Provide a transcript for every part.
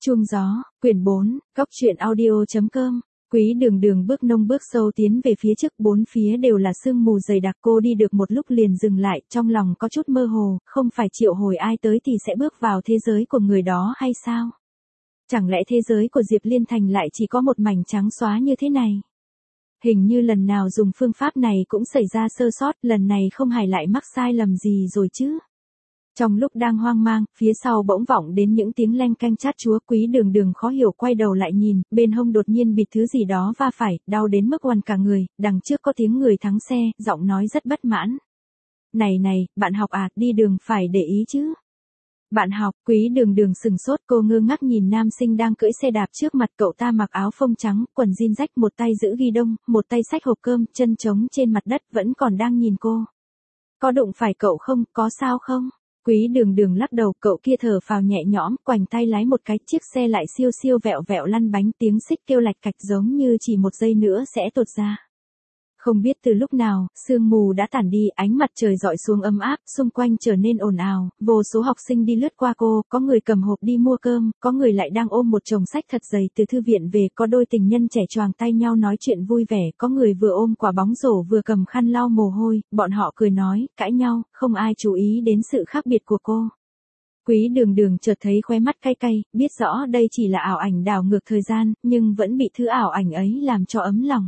Chuông gió, quyển 4, góc truyện audio.com. Quý Đường Đường bước nông bước sâu tiến về phía trước, bốn phía đều là sương mù dày đặc, cô đi được một lúc liền dừng lại, trong lòng có chút mơ hồ, không phải triệu hồi ai tới thì sẽ bước vào thế giới của người đó hay sao? Chẳng lẽ thế giới của Diệp Liên Thành lại chỉ có một mảnh trắng xóa như thế này? Hình như lần nào dùng phương pháp này cũng xảy ra sơ sót, lần này không hài lại mắc sai lầm gì rồi chứ? Trong lúc đang hoang mang, phía sau bỗng vọng đến những tiếng leng canh chát chúa. Quý Đường Đường khó hiểu quay đầu lại nhìn, bên hông đột nhiên bịt thứ gì đó va phải, đau đến mức oằn cả người, đằng trước có tiếng người thắng xe, giọng nói rất bất mãn. Này này, bạn học à, đi đường phải để ý chứ. Bạn học, Quý Đường Đường sừng sốt, cô ngơ ngác nhìn nam sinh đang cưỡi xe đạp trước mặt, cậu ta mặc áo phông trắng, quần jean rách, một tay giữ ghi đông, một tay xách hộp cơm, chân trống trên mặt đất, vẫn còn đang nhìn cô. Có đụng phải cậu không, có sao không? Quý Đường Đường lắc đầu, cậu kia thở phào nhẹ nhõm, quành tay lái một cái, chiếc xe lại siêu siêu vẹo vẹo lăn bánh, tiếng xích kêu lạch cạch giống như chỉ một giây nữa sẽ tuột ra. Không biết từ lúc nào, sương mù đã tản đi, ánh mặt trời rọi xuống ấm áp, xung quanh trở nên ồn ào, vô số học sinh đi lướt qua cô, có người cầm hộp đi mua cơm, có người lại đang ôm một chồng sách thật dày từ thư viện về, có đôi tình nhân trẻ choàng tay nhau nói chuyện vui vẻ, có người vừa ôm quả bóng rổ vừa cầm khăn lau mồ hôi, bọn họ cười nói, cãi nhau, không ai chú ý đến sự khác biệt của cô. Quý Đường Đường chợt thấy khóe mắt cay cay, biết rõ đây chỉ là ảo ảnh đảo ngược thời gian, nhưng vẫn bị thứ ảo ảnh ấy làm cho ấm lòng.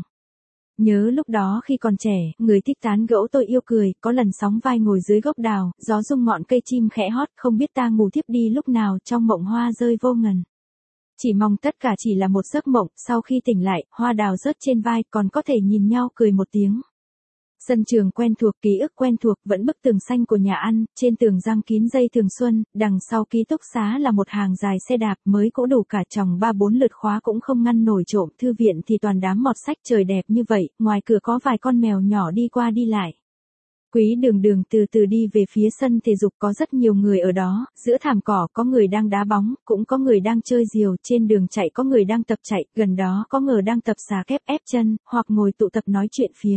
Nhớ lúc đó khi còn trẻ, người thích tán gẫu tôi yêu cười, có lần sóng vai ngồi dưới gốc đào, gió rung ngọn cây chim khẽ hót, không biết ta ngủ thiếp đi lúc nào, trong mộng hoa rơi vô ngần. Chỉ mong tất cả chỉ là một giấc mộng, sau khi tỉnh lại, hoa đào rớt trên vai, còn có thể nhìn nhau cười một tiếng. Sân trường quen thuộc, ký ức quen thuộc, vẫn bức tường xanh của nhà ăn, trên tường răng kín dây thường xuân, đằng sau ký túc xá là một hàng dài xe đạp, mới cũ đủ cả chồng 3-4 lượt khóa cũng không ngăn nổi trộm, thư viện thì toàn đám mọt sách, trời đẹp như vậy, ngoài cửa có vài con mèo nhỏ đi qua đi lại. Quý Đường Đường từ từ đi về phía sân thể dục, có rất nhiều người ở đó, giữa thảm cỏ có người đang đá bóng, cũng có người đang chơi diều, trên đường chạy có người đang tập chạy, gần đó có người đang tập xà kép ép chân, hoặc ngồi tụ tập nói chuyện phiếm.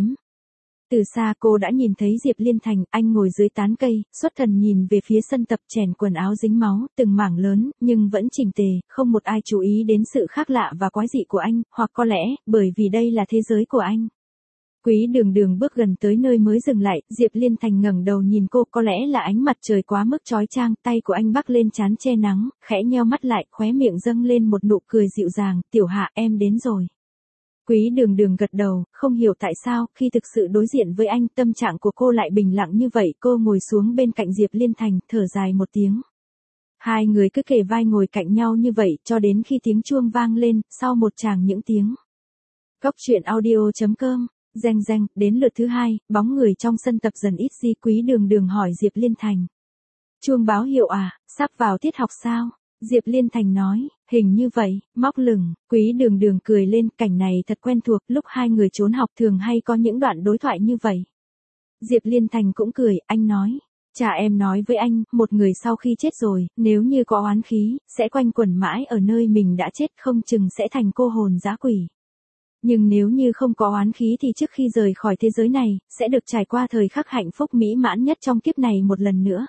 Từ xa cô đã nhìn thấy Diệp Liên Thành, anh ngồi dưới tán cây, xuất thần nhìn về phía sân tập, chèn quần áo dính máu, từng mảng lớn, nhưng vẫn chỉnh tề, không một ai chú ý đến sự khác lạ và quái dị của anh, hoặc có lẽ, bởi vì đây là thế giới của anh. Quý Đường Đường bước gần tới nơi mới dừng lại, Diệp Liên Thành ngẩng đầu nhìn cô, có lẽ là ánh mặt trời quá mức chói chang, tay của anh bắc lên trán che nắng, khẽ nheo mắt lại, khóe miệng dâng lên một nụ cười dịu dàng, Tiểu Hạ, em đến rồi. Quý Đường Đường gật đầu, không hiểu tại sao, khi thực sự đối diện với anh, tâm trạng của cô lại bình lặng như vậy, cô ngồi xuống bên cạnh Diệp Liên Thành, thở dài một tiếng. Hai người cứ kề vai ngồi cạnh nhau như vậy, cho đến khi tiếng chuông vang lên, sau một tràng những tiếng. Góc truyện audio.com, reng reng, đến lượt thứ hai, bóng người trong sân tập dần ít đi, Quý Đường Đường hỏi Diệp Liên Thành. Chuông báo hiệu à, sắp vào tiết học sao? Diệp Liên Thành nói, hình như vậy, móc lửng, Quý Đường Đường cười lên, cảnh này thật quen thuộc, lúc hai người trốn học thường hay có những đoạn đối thoại như vậy. Diệp Liên Thành cũng cười, anh nói, cha em nói với anh, một người sau khi chết rồi, nếu như có oán khí, sẽ quanh quẩn mãi ở nơi mình đã chết, không chừng sẽ thành cô hồn dã quỷ. Nhưng nếu như không có oán khí thì trước khi rời khỏi thế giới này, sẽ được trải qua thời khắc hạnh phúc mỹ mãn nhất trong kiếp này một lần nữa.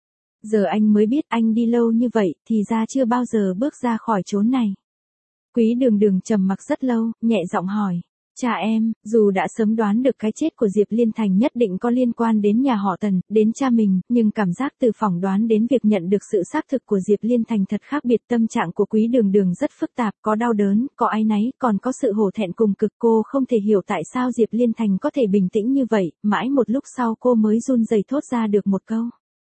Giờ anh mới biết anh đi lâu như vậy, thì ra chưa bao giờ bước ra khỏi chốn này. Quý Đường Đường trầm mặc rất lâu, nhẹ giọng hỏi. Cha em, dù đã sớm đoán được cái chết của Diệp Liên Thành nhất định có liên quan đến nhà họ Tần, đến cha mình, nhưng cảm giác từ phỏng đoán đến việc nhận được sự xác thực của Diệp Liên Thành thật khác biệt. Tâm trạng của Quý Đường Đường rất phức tạp, có đau đớn, có áy náy, còn có sự hổ thẹn cùng cực. Cô không thể hiểu tại sao Diệp Liên Thành có thể bình tĩnh như vậy, mãi một lúc sau cô mới run rẩy thốt ra được một câu.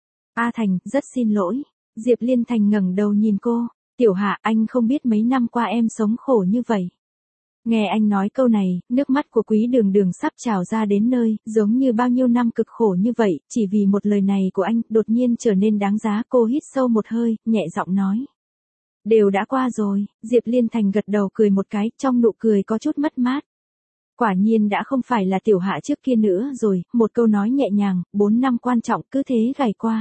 A Thành, rất xin lỗi. Diệp Liên Thành ngẩng đầu nhìn cô. Tiểu Hạ, anh không biết mấy năm qua em sống khổ như vậy. Nghe anh nói câu này, nước mắt của Quý Đường Đường sắp trào ra đến nơi, giống như bao nhiêu năm cực khổ như vậy, chỉ vì một lời này của anh, đột nhiên trở nên đáng giá. Cô hít sâu một hơi, nhẹ giọng nói. Đều đã qua rồi. Diệp Liên Thành gật đầu cười một cái, trong nụ cười có chút mất mát. Quả nhiên đã không phải là Tiểu Hạ trước kia nữa rồi, một câu nói nhẹ nhàng, 4 năm quan trọng cứ thế gảy qua.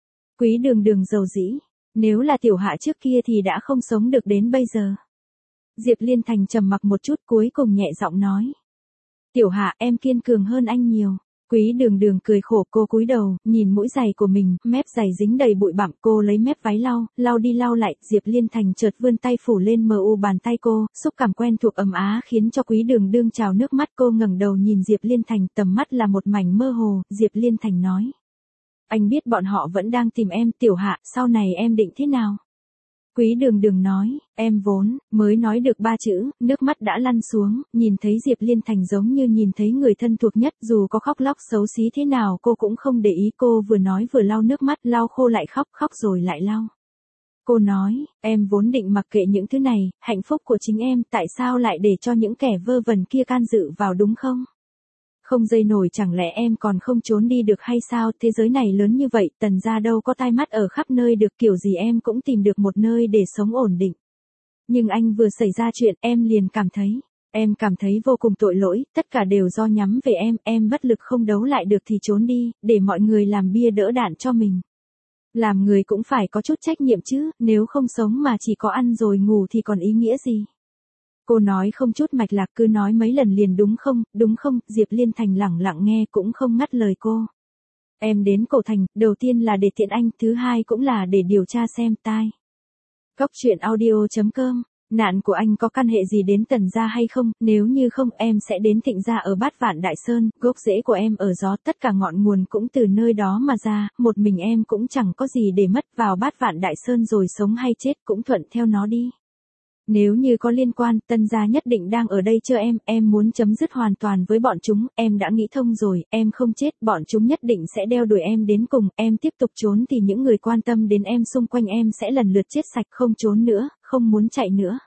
Quý Đường Đường dầu dĩ, nếu là Tiểu Hạ trước kia thì đã không sống được đến bây giờ. Diệp Liên Thành trầm mặc một chút, cuối cùng nhẹ giọng nói. Tiểu Hạ, em kiên cường hơn anh nhiều. Quý đường đường cười khổ, cô cúi đầu, nhìn mũi giày của mình, mép giày dính đầy bụi bặm, cô lấy mép váy lau đi lau lại, Diệp Liên Thành chợt vươn tay phủ lên bàn tay cô, xúc cảm quen thuộc ấm á khiến cho quý đường đường trào nước mắt, cô ngẩng đầu nhìn Diệp Liên Thành, tầm mắt là một mảnh mơ hồ, Diệp Liên Thành nói. Anh biết bọn họ vẫn đang tìm em, Tiểu Hạ, sau này em định thế nào? Quý đường đường nói, em vốn, mới nói được 3 chữ, nước mắt đã lăn xuống, nhìn thấy Diệp Liên Thành giống như nhìn thấy người thân thuộc nhất, dù có khóc lóc xấu xí thế nào cô cũng không để ý, cô vừa nói vừa lau nước mắt, lau khô lại khóc, khóc rồi lại lau. Cô nói, em vốn định mặc kệ những thứ này, hạnh phúc của chính em, tại sao lại để cho những kẻ vơ vẩn kia can dự vào đúng không? Không dây nổi, chẳng lẽ em còn không trốn đi được hay sao, thế giới này lớn như vậy, Tần gia đâu có tai mắt ở khắp nơi được, kiểu gì em cũng tìm được một nơi để sống ổn định. Nhưng anh vừa xảy ra chuyện, em liền cảm thấy vô cùng tội lỗi, tất cả đều do nhắm về em bất lực không đấu lại được thì trốn đi, để mọi người làm bia đỡ đạn cho mình. Làm người cũng phải có chút trách nhiệm chứ, nếu không sống mà chỉ có ăn rồi ngủ thì còn ý nghĩa gì. Cô nói không chút mạch lạc, cứ nói mấy lần liền đúng không, Diệp Liên Thành lẳng lặng nghe cũng không ngắt lời cô. Em đến cổ thành, đầu tiên là để tiện anh, thứ hai cũng là để điều tra xem tai. Góc truyện audio.com, nạn của anh có căn hệ gì đến Tần gia hay không, nếu như không em sẽ đến Thịnh gia ở Bát Vạn Đại Sơn, gốc rễ của em ở gió, tất cả ngọn nguồn cũng từ nơi đó mà ra, một mình em cũng chẳng có gì để mất, vào Bát Vạn Đại Sơn rồi sống hay chết cũng thuận theo nó đi. Nếu như có liên quan, Tân gia nhất định đang ở đây chờ em muốn chấm dứt hoàn toàn với bọn chúng, em đã nghĩ thông rồi, em không chết, bọn chúng nhất định sẽ đeo đuổi em đến cùng, em tiếp tục trốn thì những người quan tâm đến em xung quanh em sẽ lần lượt chết sạch, không trốn nữa, không muốn chạy nữa.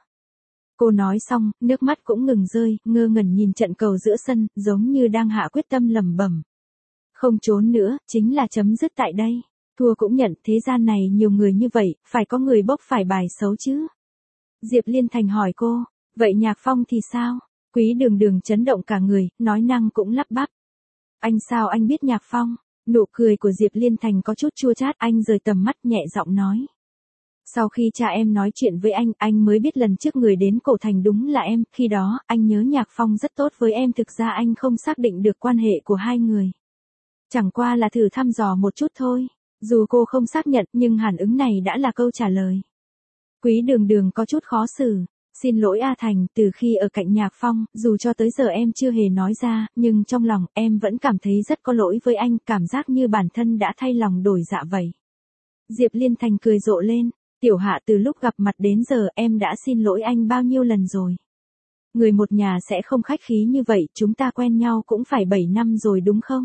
Cô nói xong, nước mắt cũng ngừng rơi, ngơ ngẩn nhìn trận cầu giữa sân, giống như đang hạ quyết tâm lẩm bẩm. Không trốn nữa, chính là chấm dứt tại đây. Thua cũng nhận, thế gian này nhiều người như vậy, phải có người bốc phải bài xấu chứ. Diệp Liên Thành hỏi cô, vậy Nhạc Phong thì sao? Quý đường đường chấn động cả người, nói năng cũng lắp bắp. Anh sao anh biết Nhạc Phong? Nụ cười của Diệp Liên Thành có chút chua chát, anh rời tầm mắt nhẹ giọng nói. Sau khi cha em nói chuyện với anh mới biết lần trước người đến cổ thành đúng là em, khi đó, anh nhớ Nhạc Phong rất tốt với em, thực ra anh không xác định được quan hệ của hai người. Chẳng qua là thử thăm dò một chút thôi, dù cô không xác nhận nhưng hẳn ứng này đã là câu trả lời. Quý đường đường có chút khó xử. Xin lỗi A Thành, từ khi ở cạnh Nhạc Phong, dù cho tới giờ em chưa hề nói ra, nhưng trong lòng em vẫn cảm thấy rất có lỗi với anh, cảm giác như bản thân đã thay lòng đổi dạ vậy. Diệp Liên Thành cười rộ lên, Tiểu Hạ, từ lúc gặp mặt đến giờ em đã xin lỗi anh bao nhiêu lần rồi. Người một nhà sẽ không khách khí như vậy, chúng ta quen nhau cũng phải 7 năm rồi đúng không?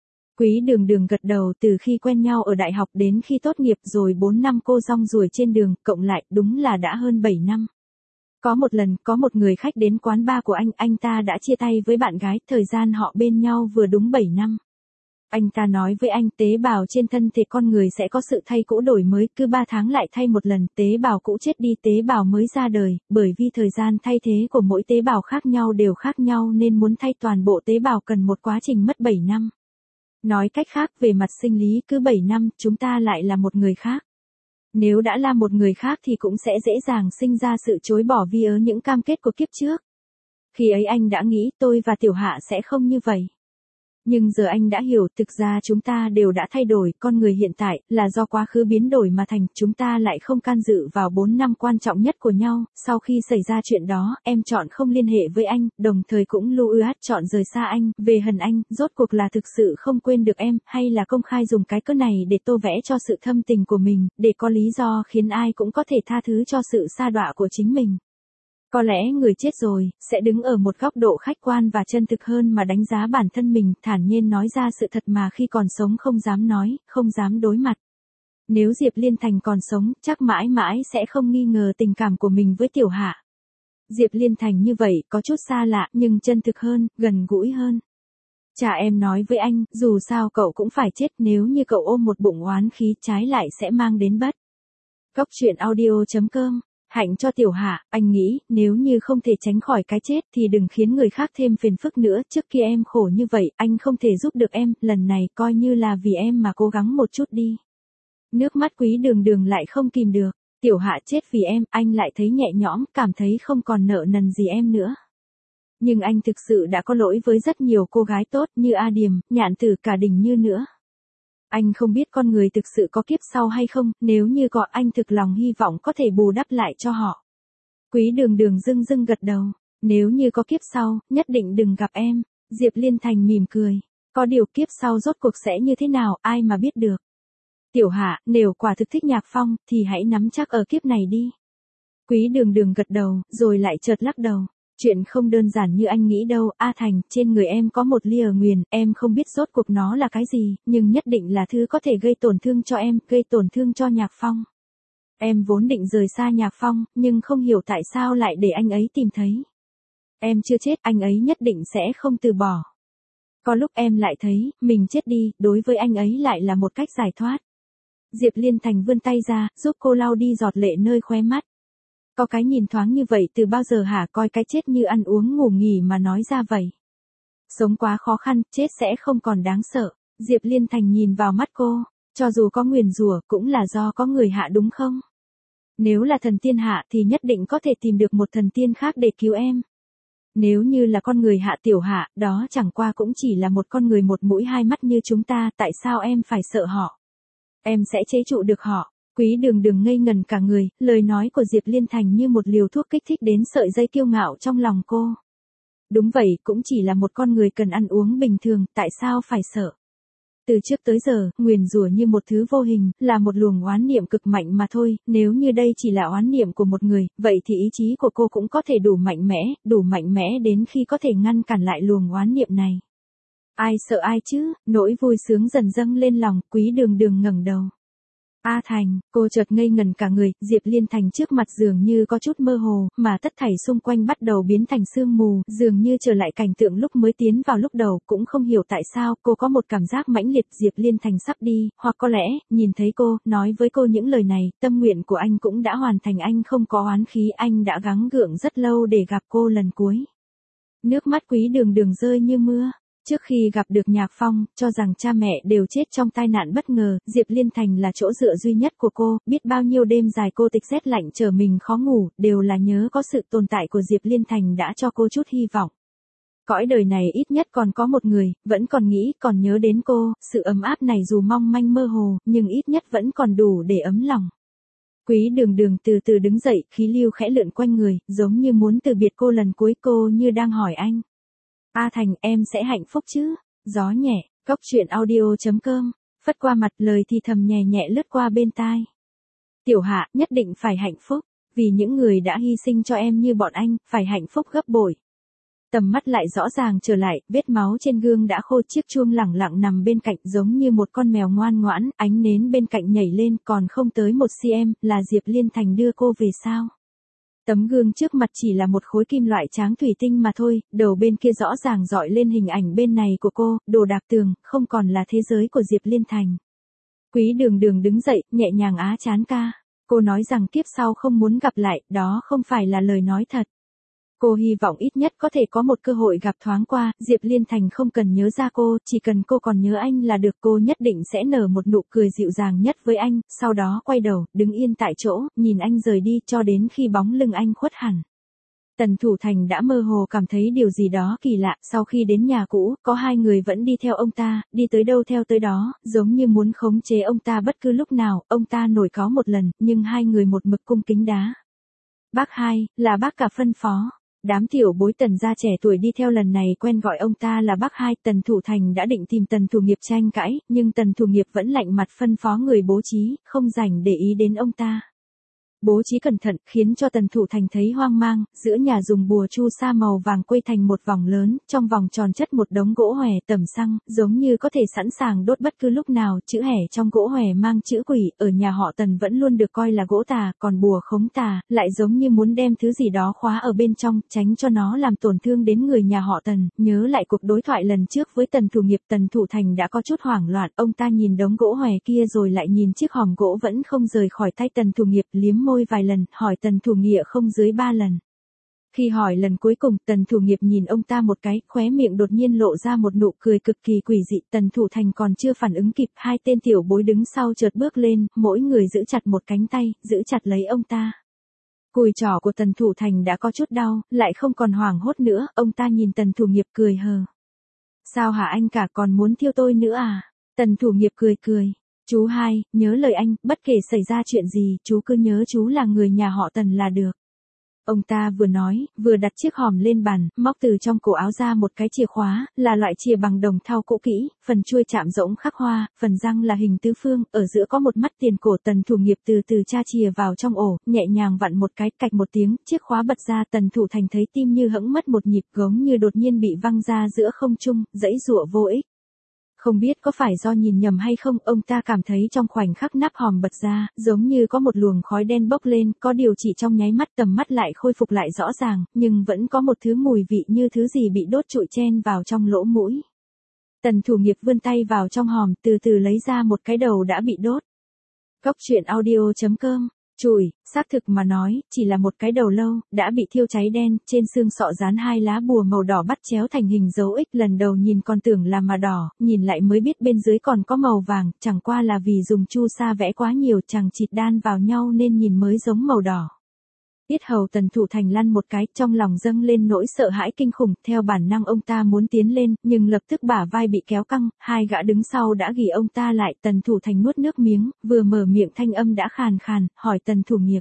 Quý đường đường gật đầu, từ khi quen nhau ở đại học đến khi tốt nghiệp rồi 4 năm cô rong ruổi trên đường, cộng lại đúng là đã hơn 7 năm. Có một lần, có một người khách đến quán bar của anh ta đã chia tay với bạn gái, thời gian họ bên nhau vừa đúng 7 năm. Anh ta nói với anh, tế bào trên thân thể con người sẽ có sự thay cũ đổi mới, cứ 3 tháng lại thay một lần, tế bào cũ chết đi, tế bào mới ra đời, bởi vì thời gian thay thế của mỗi tế bào khác nhau đều khác nhau nên muốn thay toàn bộ tế bào cần một quá trình mất 7 năm. Nói cách khác, về mặt sinh lý, cứ 7 năm, chúng ta lại là một người khác. Nếu đã là một người khác thì cũng sẽ dễ dàng sinh ra sự chối bỏ vì những cam kết của kiếp trước. Khi ấy anh đã nghĩ tôi và Tiểu Hạ sẽ không như vậy. Nhưng giờ anh đã hiểu, thực ra chúng ta đều đã thay đổi, con người hiện tại là do quá khứ biến đổi mà thành, chúng ta lại không can dự vào 4 năm quan trọng nhất của nhau. Sau khi xảy ra chuyện đó, em chọn không liên hệ với anh, đồng thời cũng lưu ướt chọn rời xa anh, về hận anh, rốt cuộc là thực sự không quên được em, hay là công khai dùng cái cớ này để tô vẽ cho sự thâm tình của mình, để có lý do khiến ai cũng có thể tha thứ cho sự sa đọa của chính mình. Có lẽ người chết rồi, sẽ đứng ở một góc độ khách quan và chân thực hơn mà đánh giá bản thân mình, thản nhiên nói ra sự thật mà khi còn sống không dám nói, không dám đối mặt. Nếu Diệp Liên Thành còn sống, chắc mãi mãi sẽ không nghi ngờ tình cảm của mình với Tiểu Hạ. Diệp Liên Thành như vậy, có chút xa lạ, nhưng chân thực hơn, gần gũi hơn. Cha em nói với anh, dù sao cậu cũng phải chết, nếu như cậu ôm một bụng oán khí, trái lại sẽ mang đến bất. Góc truyện audio.com. Hạnh cho Tiểu Hạ, anh nghĩ, nếu như không thể tránh khỏi cái chết thì đừng khiến người khác thêm phiền phức nữa, trước kia em khổ như vậy, anh không thể giúp được em, lần này coi như là vì em mà cố gắng một chút đi. Nước mắt quý đường đường lại không kìm được, Tiểu Hạ chết vì em, anh lại thấy nhẹ nhõm, cảm thấy không còn nợ nần gì em nữa. Nhưng anh thực sự đã có lỗi với rất nhiều cô gái tốt như A Điềm, Nhạn Tử, cả Đình Như nữa. Anh không biết con người thực sự có kiếp sau hay không, nếu như có anh thực lòng hy vọng có thể bù đắp lại cho họ. Quý Đường Đường dưng dưng gật đầu. Nếu như có kiếp sau, nhất định đừng gặp em. Diệp Liên Thành mỉm cười. Có điều kiếp sau rốt cuộc sẽ như thế nào, ai mà biết được. Tiểu Hạ, nếu quả thực thích Nhạc Phong, thì hãy nắm chắc ở kiếp này đi. Quý Đường Đường gật đầu, rồi lại chợt lắc đầu. Chuyện không đơn giản như anh nghĩ đâu, A Thành, trên người em có một ly nguyền, em không biết rốt cuộc nó là cái gì, nhưng nhất định là thứ có thể gây tổn thương cho em, gây tổn thương cho Nhạc Phong. Em vốn định rời xa Nhạc Phong, nhưng không hiểu tại sao lại để anh ấy tìm thấy. Em chưa chết, anh ấy nhất định sẽ không từ bỏ. Có lúc em lại thấy, mình chết đi, đối với anh ấy lại là một cách giải thoát. Diệp Liên Thành vươn tay ra, giúp cô lau đi giọt lệ nơi khóe mắt. Có cái nhìn thoáng như vậy từ bao giờ hả, coi cái chết như ăn uống ngủ nghỉ mà nói ra vậy. Sống quá khó khăn, chết sẽ không còn đáng sợ. Diệp Liên Thành nhìn vào mắt cô, cho dù có nguyền rủa cũng là do có người hạ đúng không? Nếu là thần tiên hạ thì nhất định có thể tìm được một thần tiên khác để cứu em. Nếu như là con người hạ Tiểu Hạ, đó chẳng qua cũng chỉ là một con người một mũi hai mắt như chúng ta, tại sao em phải sợ họ? Em sẽ chế trụ được họ. Quý Đường Đường ngây ngần cả người, lời nói của Diệp Liên Thành như một liều thuốc kích thích đến sợi dây kiêu ngạo trong lòng cô. Đúng vậy, cũng chỉ là một con người cần ăn uống bình thường, tại sao phải sợ? Từ trước tới giờ, nguyền rủa như một thứ vô hình, là một luồng oán niệm cực mạnh mà thôi, nếu như đây chỉ là oán niệm của một người, vậy thì ý chí của cô cũng có thể đủ mạnh mẽ đến khi có thể ngăn cản lại luồng oán niệm này. Ai sợ ai chứ, nỗi vui sướng dần dâng lên lòng, Quý Đường Đường ngẩng đầu. A Thành, cô chợt ngây ngần cả người, Diệp Liên Thành trước mặt dường như có chút mơ hồ, mà tất thảy xung quanh bắt đầu biến thành sương mù, dường như trở lại cảnh tượng lúc mới tiến vào lúc đầu, cũng không hiểu tại sao, cô có một cảm giác mãnh liệt Diệp Liên Thành sắp đi, hoặc có lẽ, nhìn thấy cô, nói với cô những lời này, tâm nguyện của anh cũng đã hoàn thành, anh không có oán khí, anh đã gắng gượng rất lâu để gặp cô lần cuối. Nước mắt Quý Đường Đường rơi như mưa. Trước khi gặp được Nhạc Phong, cho rằng cha mẹ đều chết trong tai nạn bất ngờ, Diệp Liên Thành là chỗ dựa duy nhất của cô, biết bao nhiêu đêm dài cô tịch rét lạnh chờ mình khó ngủ, đều là nhớ có sự tồn tại của Diệp Liên Thành đã cho cô chút hy vọng. Cõi đời này ít nhất còn có một người, vẫn còn nghĩ, còn nhớ đến cô, sự ấm áp này dù mong manh mơ hồ, nhưng ít nhất vẫn còn đủ để ấm lòng. Quý Đường Đường từ từ đứng dậy, khí lưu khẽ lượn quanh người, giống như muốn từ biệt cô lần cuối, cô như đang hỏi anh. A Thành, em sẽ hạnh phúc chứ? Gió nhẹ, cốc truyện audio.com, phất qua mặt, lời thì thầm nhẹ nhẹ lướt qua bên tai. Tiểu Hạ, nhất định phải hạnh phúc, vì những người đã hy sinh cho em như bọn anh, phải hạnh phúc gấp bội. Tầm mắt lại rõ ràng trở lại, vết máu trên gương đã khô, chiếc chuông lẳng lặng nằm bên cạnh giống như một con mèo ngoan ngoãn, ánh nến bên cạnh nhảy lên, còn không tới 1cm, là Diệp Liên Thành đưa cô về sao? Tấm gương trước mặt chỉ là một khối kim loại tráng thủy tinh mà thôi, đầu bên kia rõ ràng dọi lên hình ảnh bên này của cô, đồ đạc tường, không còn là thế giới của Diệp Liên Thành. Quý Đường Đường đứng dậy, nhẹ nhàng á chán ca. Cô nói rằng kiếp sau không muốn gặp lại, đó không phải là lời nói thật. Cô hy vọng ít nhất có thể có một cơ hội gặp thoáng qua, Diệp Liên Thành không cần nhớ ra cô, chỉ cần cô còn nhớ anh là được, cô nhất định sẽ nở một nụ cười dịu dàng nhất với anh, sau đó quay đầu, đứng yên tại chỗ, nhìn anh rời đi cho đến khi bóng lưng anh khuất hẳn. Tần Thủ Thành đã mơ hồ cảm thấy điều gì đó kỳ lạ, sau khi đến nhà cũ, có hai người vẫn đi theo ông ta, đi tới đâu theo tới đó, giống như muốn khống chế ông ta bất cứ lúc nào, ông ta nổi cáu một lần, nhưng hai người một mực cung kính đá. Bác hai, là bác cả phân phó. Đám tiểu bối Tần gia trẻ tuổi đi theo lần này quen gọi ông ta là bác hai. Tần Thủ Thành đã định tìm Tần Thủ Nghiệp tranh cãi, nhưng Tần Thủ Nghiệp vẫn lạnh mặt phân phó người bố trí, không rảnh để ý đến ông ta. Bố trí cẩn thận, khiến cho Tần Thủ Thành thấy hoang mang, giữa nhà dùng bùa chu sa màu vàng quây thành một vòng lớn, trong vòng tròn chất một đống gỗ hòe tẩm xăng, giống như có thể sẵn sàng đốt bất cứ lúc nào, chữ hẻ trong gỗ hòe mang chữ quỷ, ở nhà họ Tần vẫn luôn được coi là gỗ tà, còn bùa khống tà, lại giống như muốn đem thứ gì đó khóa ở bên trong, tránh cho nó làm tổn thương đến người nhà họ Tần. Nhớ lại cuộc đối thoại lần trước với Tần Thủ Nghiệp, Tần Thủ Thành đã có chút hoảng loạn, ông ta nhìn đống gỗ hòe kia rồi lại nhìn chiếc hòm gỗ vẫn không rời khỏi tay Tần Thủ Nghiệp, liếm môi vài lần, hỏi Tần Thủ Nghĩa không dưới 3 lần. Khi hỏi lần cuối cùng, Tần Thủ Nghiệp nhìn ông ta một cái, khóe miệng đột nhiên lộ ra một nụ cười cực kỳ quỷ dị. Tần Thủ Thành còn chưa phản ứng kịp, hai tên tiểu bối đứng sau chợt bước lên, mỗi người giữ chặt một cánh tay, giữ chặt lấy ông ta. Cùi trỏ của Tần Thủ Thành đã có chút đau, lại không còn hoảng hốt nữa, ông ta nhìn Tần Thủ Nghiệp cười hờ. Sao hả anh cả, còn muốn thiêu tôi nữa à? Tần Thủ Nghiệp cười cười. Chú hai, nhớ lời anh, bất kể xảy ra chuyện gì, chú cứ nhớ chú là người nhà họ Tần là được. Ông ta vừa nói, vừa đặt chiếc hòm lên bàn, móc từ trong cổ áo ra một cái chìa khóa, là loại chìa bằng đồng thau cũ kỹ, phần chuôi chạm rỗng khắc hoa, phần răng là hình tứ phương, ở giữa có một mắt tiền cổ. Tần Thủ Nghiệp từ từ tra chìa vào trong ổ, nhẹ nhàng vặn một cái, cạch một tiếng, chiếc khóa bật ra. Tần Thủ Thành thấy tim như hẫng mất một nhịp, gống như đột nhiên bị văng ra giữa không trung, giãy giụa vô ích. Không biết có phải do nhìn nhầm hay không, ông ta cảm thấy trong khoảnh khắc nắp hòm bật ra, giống như có một luồng khói đen bốc lên, có điều chỉ trong nháy mắt tầm mắt lại khôi phục lại rõ ràng, nhưng vẫn có một thứ mùi vị như thứ gì bị đốt trụi chen vào trong lỗ mũi. Tần Thủ Nghiệp vươn tay vào trong hòm, từ từ lấy ra một cái đầu đã bị đốt. Cóc truyện audio.com. Chùi, xác thực mà nói, chỉ là một cái đầu lâu, đã bị thiêu cháy đen, trên xương sọ dán 2 lá bùa màu đỏ bắt chéo thành hình dấu X, lần đầu nhìn còn tưởng là mà đỏ, nhìn lại mới biết bên dưới còn có màu vàng, chẳng qua là vì dùng chu sa vẽ quá nhiều chằng chịt đan vào nhau nên nhìn mới giống màu đỏ. Yết hầu Tần Thủ Thành lăn một cái, trong lòng dâng lên nỗi sợ hãi kinh khủng, theo bản năng ông ta muốn tiến lên, nhưng lập tức bả vai bị kéo căng, hai gã đứng sau đã ghì ông ta lại. Tần Thủ Thành nuốt nước miếng, vừa mở miệng thanh âm đã khàn khàn, hỏi Tần Thủ Nghiệp.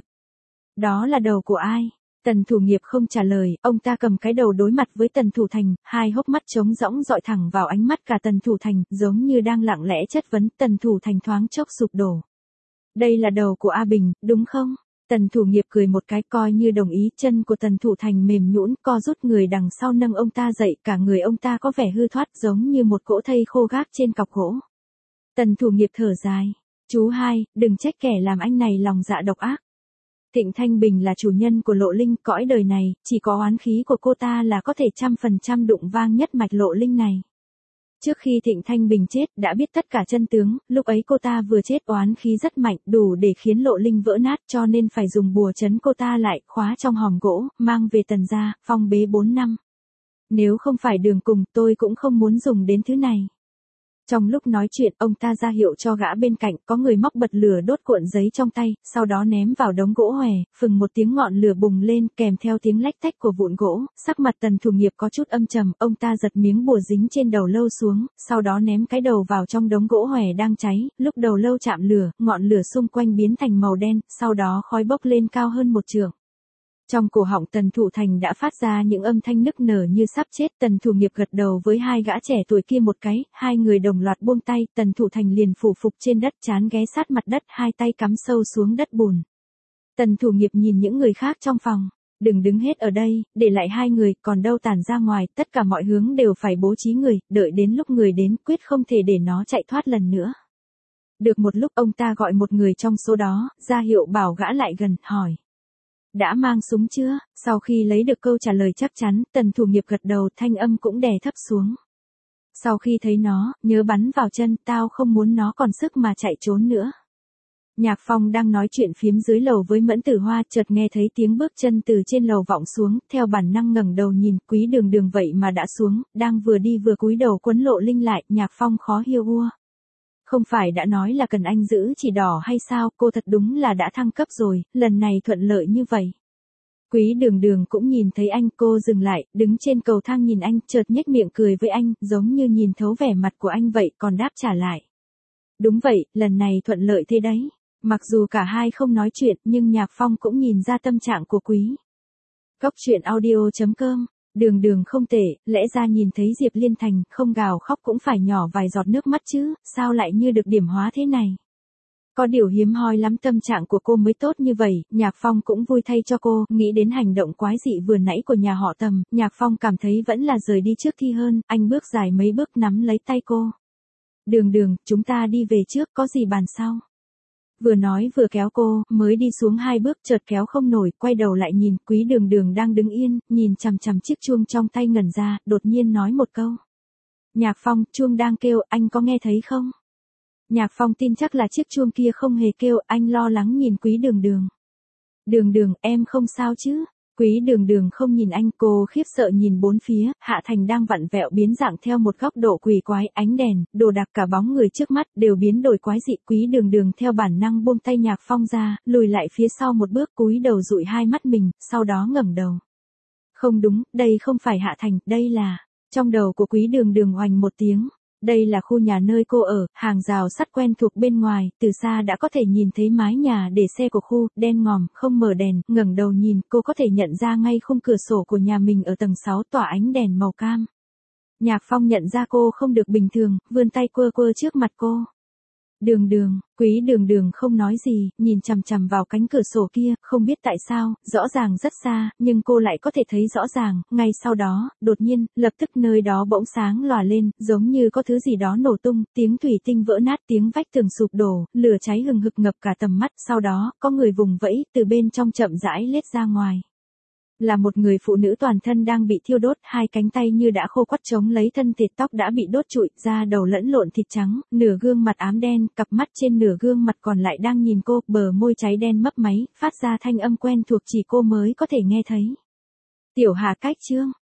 Đó là đầu của ai? Tần Thủ Nghiệp không trả lời, ông ta cầm cái đầu đối mặt với Tần Thủ Thành, hai hốc mắt trống rỗng dọi thẳng vào ánh mắt cả Tần Thủ Thành, giống như đang lặng lẽ chất vấn. Tần Thủ Thành thoáng chốc sụp đổ. Đây là đầu của A Bình, đúng không? Tần Thủ Nghiệp cười một cái coi như đồng ý, chân của Tần Thủ Thành mềm nhũn, co rút người đằng sau nâng ông ta dậy, cả người ông ta có vẻ hư thoát giống như một cỗ thây khô gác trên cọc gỗ. Tần Thủ Nghiệp thở dài. Chú hai, đừng trách kẻ làm anh này lòng dạ độc ác. Thịnh Thanh Bình là chủ nhân của Lộ Linh, cõi đời này, chỉ có oán khí của cô ta là có thể 100% đụng vang nhất mạch Lộ Linh này. Trước khi Thịnh Thanh Bình chết, đã biết tất cả chân tướng, lúc ấy cô ta vừa chết oán khí rất mạnh, đủ để khiến Lộ Linh vỡ nát, cho nên phải dùng bùa trấn cô ta lại, khóa trong hòm gỗ, mang về Tần gia, phong bế 4 năm. Nếu không phải đường cùng, tôi cũng không muốn dùng đến thứ này. Trong lúc nói chuyện, ông ta ra hiệu cho gã bên cạnh, có người móc bật lửa đốt cuộn giấy trong tay, sau đó ném vào đống gỗ hòe, phừng một tiếng ngọn lửa bùng lên, kèm theo tiếng lách tách của vụn gỗ, sắc mặt Tần Thủ Nghiệp có chút âm trầm, ông ta giật miếng bùa dính trên đầu lâu xuống, sau đó ném cái đầu vào trong đống gỗ hòe đang cháy, lúc đầu lâu chạm lửa, ngọn lửa xung quanh biến thành màu đen, sau đó khói bốc lên cao hơn 1 trượng. Trong cổ họng Tần Thủ Thành đã phát ra những âm thanh nức nở như sắp chết. Tần Thủ Nghiệp gật đầu với hai gã trẻ tuổi kia một cái, hai người đồng loạt buông tay, Tần Thủ Thành liền phủ phục trên đất, trán ghé sát mặt đất, hai tay cắm sâu xuống đất bùn. Tần Thủ Nghiệp nhìn những người khác trong phòng, đừng đứng hết ở đây, để lại hai người, còn đâu tản ra ngoài, tất cả mọi hướng đều phải bố trí người, đợi đến lúc người đến, quyết không thể để nó chạy thoát lần nữa. Được một lúc ông ta gọi một người trong số đó, ra hiệu bảo gã lại gần, hỏi. Đã mang súng chưa? Sau khi lấy được câu trả lời chắc chắn, Tần Thủ Nghiệp gật đầu, thanh âm cũng đè thấp xuống. Sau khi thấy nó, nhớ bắn vào chân, tao không muốn nó còn sức mà chạy trốn nữa. Nhạc Phong đang nói chuyện phiếm dưới lầu với Mẫn Tử Hoa, chợt nghe thấy tiếng bước chân từ trên lầu vọng xuống, theo bản năng ngẩng đầu nhìn, Quý Đường Đường vậy mà đã xuống, đang vừa đi vừa cúi đầu quấn Lộ Linh lại, Nhạc Phong khó hiểu ua. Không phải đã nói là cần anh giữ chỉ đỏ hay sao, cô thật đúng là đã thăng cấp rồi, lần này thuận lợi như vậy. Quý Đường Đường cũng nhìn thấy anh, cô dừng lại, đứng trên cầu thang nhìn anh, chợt nhếch miệng cười với anh, giống như nhìn thấu vẻ mặt của anh vậy, còn đáp trả lại. Đúng vậy, lần này thuận lợi thế đấy. Mặc dù cả hai không nói chuyện, nhưng Nhạc Phong cũng nhìn ra tâm trạng của Quý. Cóc truyện audio.com. Đường Đường không tệ, lẽ ra nhìn thấy Diệp Liên Thành, không gào khóc cũng phải nhỏ vài giọt nước mắt chứ, sao lại như được điểm hóa thế này. Có điều hiếm hoi lắm, tâm trạng của cô mới tốt như vậy, Nhạc Phong cũng vui thay cho cô, nghĩ đến hành động quái dị vừa nãy của nhà họ Tầm, Nhạc Phong cảm thấy vẫn là rời đi trước thi hơn, anh bước dài mấy bước nắm lấy tay cô. Đường Đường, chúng ta đi về trước, có gì bàn sau. Vừa nói vừa kéo cô, mới đi xuống 2 bước chợt kéo không nổi, quay đầu lại nhìn, Quý Đường Đường đang đứng yên, nhìn chằm chằm chiếc chuông trong tay ngẩn ra, đột nhiên nói một câu. Nhạc Phong, chuông đang kêu, anh có nghe thấy không? Nhạc Phong tin chắc là chiếc chuông kia không hề kêu, anh lo lắng nhìn Quý Đường Đường. Đường Đường, em không sao chứ? Quý Đường Đường không nhìn anh, cô khiếp sợ nhìn bốn phía, Hạ Thành đang vặn vẹo biến dạng theo một góc độ quỷ quái, ánh đèn, đồ đạc cả bóng người trước mắt đều biến đổi quái dị. Quý Đường Đường theo bản năng buông tay Nhạc Phong ra, lùi lại phía sau một bước, cúi đầu dụi hai mắt mình, sau đó ngẩng đầu. Không đúng, đây không phải Hạ Thành, đây là... Trong đầu của Quý Đường Đường oành một tiếng. Đây là khu nhà nơi cô ở, hàng rào sắt quen thuộc bên ngoài, từ xa đã có thể nhìn thấy mái nhà để xe của khu, đen ngòm, không mở đèn, ngẩng đầu nhìn, cô có thể nhận ra ngay khung cửa sổ của nhà mình ở tầng 6 tỏa ánh đèn màu cam. Nhạc Phong nhận ra cô không được bình thường, vươn tay quơ quơ trước mặt cô. Đường Đường, Quý Đường Đường không nói gì, nhìn chằm chằm vào cánh cửa sổ kia, không biết tại sao, rõ ràng rất xa, nhưng cô lại có thể thấy rõ ràng, ngay sau đó, đột nhiên, lập tức nơi đó bỗng sáng lòa lên, giống như có thứ gì đó nổ tung, tiếng thủy tinh vỡ nát, tiếng vách tường sụp đổ, lửa cháy hừng hực ngập cả tầm mắt, sau đó, có người vùng vẫy, từ bên trong chậm rãi lết ra ngoài. Là một người phụ nữ toàn thân đang bị thiêu đốt, hai cánh tay như đã khô quắt chống lấy thân thịt, tóc đã bị đốt trụi, da đầu lẫn lộn thịt trắng, nửa gương mặt ám đen, cặp mắt trên nửa gương mặt còn lại đang nhìn cô, bờ môi cháy đen mấp máy, phát ra thanh âm quen thuộc chỉ cô mới có thể nghe thấy. Tiểu Hà Cách Chương